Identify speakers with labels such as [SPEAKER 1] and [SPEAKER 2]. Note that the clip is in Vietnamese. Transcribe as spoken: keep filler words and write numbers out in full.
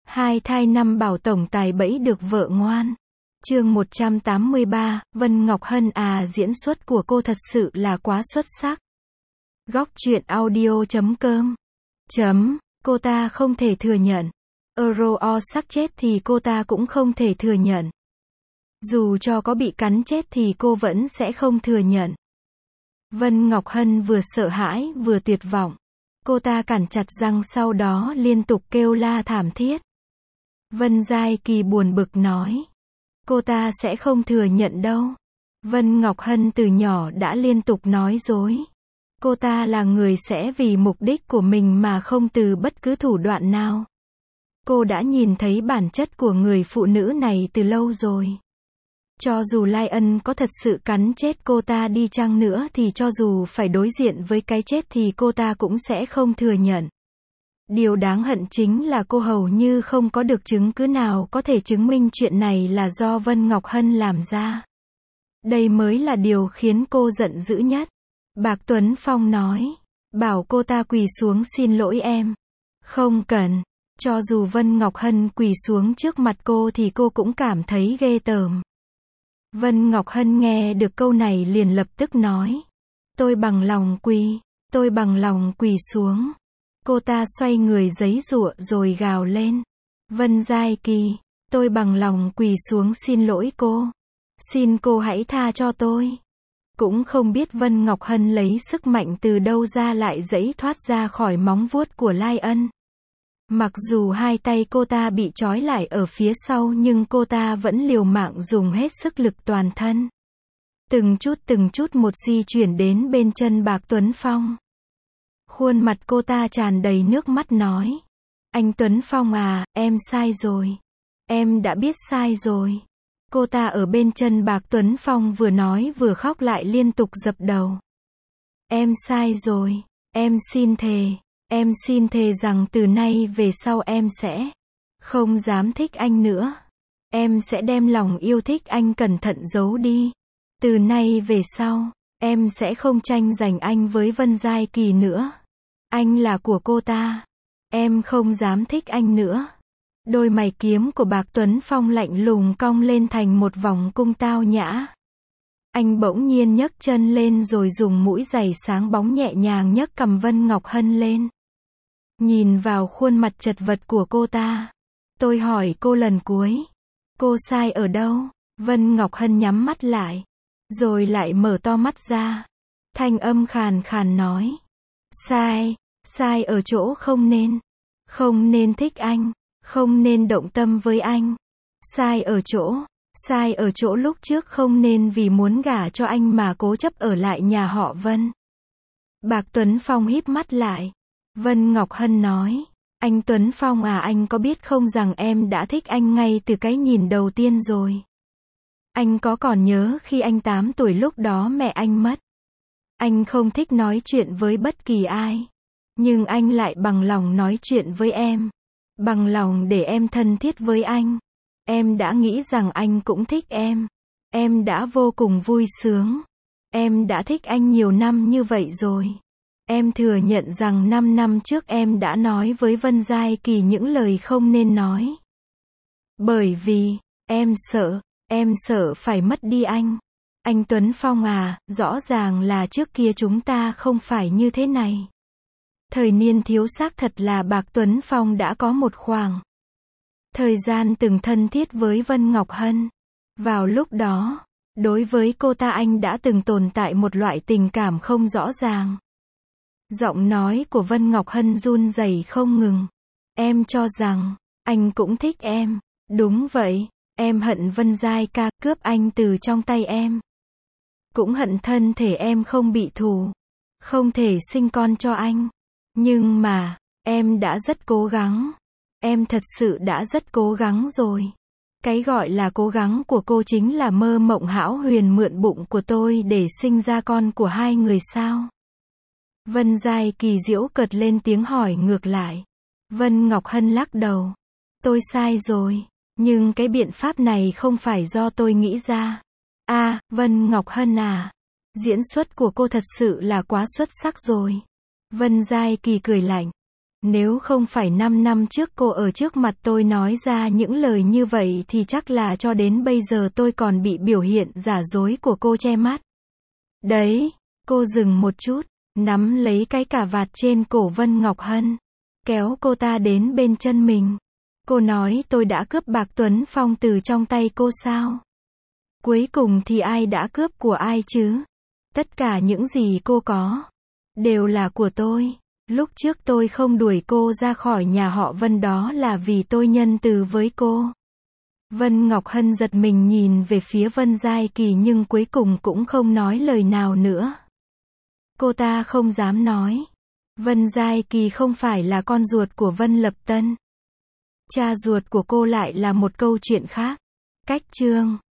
[SPEAKER 1] Hai thai năm bảo tổng tài bẫy được vợ ngoan. Chương một trăm tám mươi ba, Vân Ngọc Hân à, diễn xuất của cô thật sự là quá xuất sắc. Góc truyện audio chấm com chấm, cô ta không thể thừa nhận. Euro sắc chết thì cô ta cũng không thể thừa nhận. Dù cho có bị cắn chết thì cô vẫn sẽ không thừa nhận. Vân Ngọc Hân vừa sợ hãi vừa tuyệt vọng. Cô ta cắn chặt răng, sau đó liên tục kêu la thảm thiết. Vân Giai Kỳ buồn bực nói. Cô ta sẽ không thừa nhận đâu. Vân Ngọc Hân từ nhỏ đã liên tục nói dối. Cô ta là người sẽ vì mục đích của mình mà không từ bất cứ thủ đoạn nào. Cô đã nhìn thấy bản chất của người phụ nữ này từ lâu rồi. Cho dù Lion có thật sự cắn chết cô ta đi chăng nữa thì cho dù phải đối diện với cái chết thì cô ta cũng sẽ không thừa nhận. Điều đáng hận chính là cô hầu như không có được chứng cứ nào có thể chứng minh chuyện này là do Vân Ngọc Hân làm ra. Đây mới là điều khiến cô giận dữ nhất. Bạc Tuấn Phong nói. Bảo cô ta quỳ xuống xin lỗi em. Không cần. Cho dù Vân Ngọc Hân quỳ xuống trước mặt cô thì cô cũng cảm thấy ghê tởm. Vân Ngọc Hân nghe được câu này liền lập tức nói. Tôi bằng lòng quỳ. Tôi bằng lòng quỳ xuống. Cô ta xoay người giãy giụa rồi gào lên. Vân Giai Kỳ, tôi bằng lòng quỳ xuống xin lỗi cô. Xin cô hãy tha cho tôi. Cũng không biết Vân Ngọc Hân lấy sức mạnh từ đâu ra lại giãy thoát ra khỏi móng vuốt của Lion. Mặc dù hai tay cô ta bị trói lại ở phía sau nhưng cô ta vẫn liều mạng dùng hết sức lực toàn thân. Từng chút từng chút một di chuyển đến bên chân Bạc Tuấn Phong. Khuôn mặt cô ta tràn đầy nước mắt nói. Anh Tuấn Phong à, em sai rồi. Em đã biết sai rồi. Cô ta ở bên chân Bạc Tuấn Phong vừa nói vừa khóc lại liên tục dập đầu. Em sai rồi. Em xin thề. Em xin thề rằng từ nay về sau em sẽ không dám thích anh nữa. Em sẽ đem lòng yêu thích anh cẩn thận giấu đi. Từ nay về sau, em sẽ không tranh giành anh với Vân Giai Kỳ nữa. Anh là của cô ta. Em không dám thích anh nữa. Đôi mày kiếm của Bạc Tuấn Phong lạnh lùng cong lên thành một vòng cung tao nhã. Anh bỗng nhiên nhấc chân lên rồi dùng mũi giày sáng bóng nhẹ nhàng nhấc cằm Vân Ngọc Hân lên. Nhìn vào khuôn mặt chật vật của cô ta. Tôi hỏi cô lần cuối. Cô sai ở đâu? Vân Ngọc Hân nhắm mắt lại. Rồi lại mở to mắt ra. Thanh âm khàn khàn nói. Sai. Sai ở chỗ không nên. Không nên thích anh. Không nên động tâm với anh. Sai ở chỗ. Sai ở chỗ lúc trước không nên vì muốn gả cho anh mà cố chấp ở lại nhà họ Vân. Bạc Tuấn Phong híp mắt lại. Vân Ngọc Hân nói. Anh Tuấn Phong à, anh có biết không rằng em đã thích anh ngay từ cái nhìn đầu tiên rồi. Anh có còn nhớ khi anh tám tuổi lúc đó mẹ anh mất. Anh không thích nói chuyện với bất kỳ ai. Nhưng anh lại bằng lòng nói chuyện với em. Bằng lòng để em thân thiết với anh. Em đã nghĩ rằng anh cũng thích em. Em đã vô cùng vui sướng. Em đã thích anh nhiều năm như vậy rồi. Em thừa nhận rằng năm năm trước em đã nói với Vân Giai Kỳ những lời không nên nói. Bởi vì, em sợ, em sợ phải mất đi anh. Anh Tuấn Phong à, rõ ràng là trước kia chúng ta không phải như thế này. Thời niên thiếu xác thật là Bạc Tuấn Phong đã có một khoảng thời gian từng thân thiết với Vân Ngọc Hân. Vào lúc đó, đối với cô ta anh đã từng tồn tại một loại tình cảm không rõ ràng. Giọng nói của Vân Ngọc Hân run rẩy không ngừng. Em cho rằng, anh cũng thích em. Đúng vậy, em hận Vân Giai ca cướp anh từ trong tay em. Cũng hận thân thể em không bị thù. Không thể sinh con cho anh. Nhưng mà, em đã rất cố gắng. Em thật sự đã rất cố gắng rồi. Cái gọi là cố gắng của cô chính là mơ mộng hão huyền mượn bụng của tôi để sinh ra con của hai người sao? Vân Giai Kỳ giễu cợt lên tiếng hỏi ngược lại. Vân Ngọc Hân lắc đầu. Tôi sai rồi. Nhưng cái biện pháp này không phải do tôi nghĩ ra. À, Vân Ngọc Hân à. Diễn xuất của cô thật sự là quá xuất sắc rồi. Vân Giai Kỳ cười lạnh. Nếu không phải năm năm trước cô ở trước mặt tôi nói ra những lời như vậy thì chắc là cho đến bây giờ tôi còn bị biểu hiện giả dối của cô che mắt. Đấy, cô dừng một chút, nắm lấy cái cà vạt trên cổ Vân Ngọc Hân, kéo cô ta đến bên chân mình. Cô nói tôi đã cướp bạc Tuấn Phong từ trong tay cô sao? Cuối cùng thì ai đã cướp của ai chứ? Tất cả những gì cô có, đều là của tôi. Lúc trước tôi không đuổi cô ra khỏi nhà họ Vân đó là vì tôi nhân từ với cô. Vân Ngọc Hân giật mình nhìn về phía Vân Giai Kỳ nhưng cuối cùng cũng không nói lời nào nữa. Cô ta không dám nói. Vân Giai Kỳ không phải là con ruột của Vân Lập Tân. Cha ruột của cô lại là một câu chuyện khác. Cách chương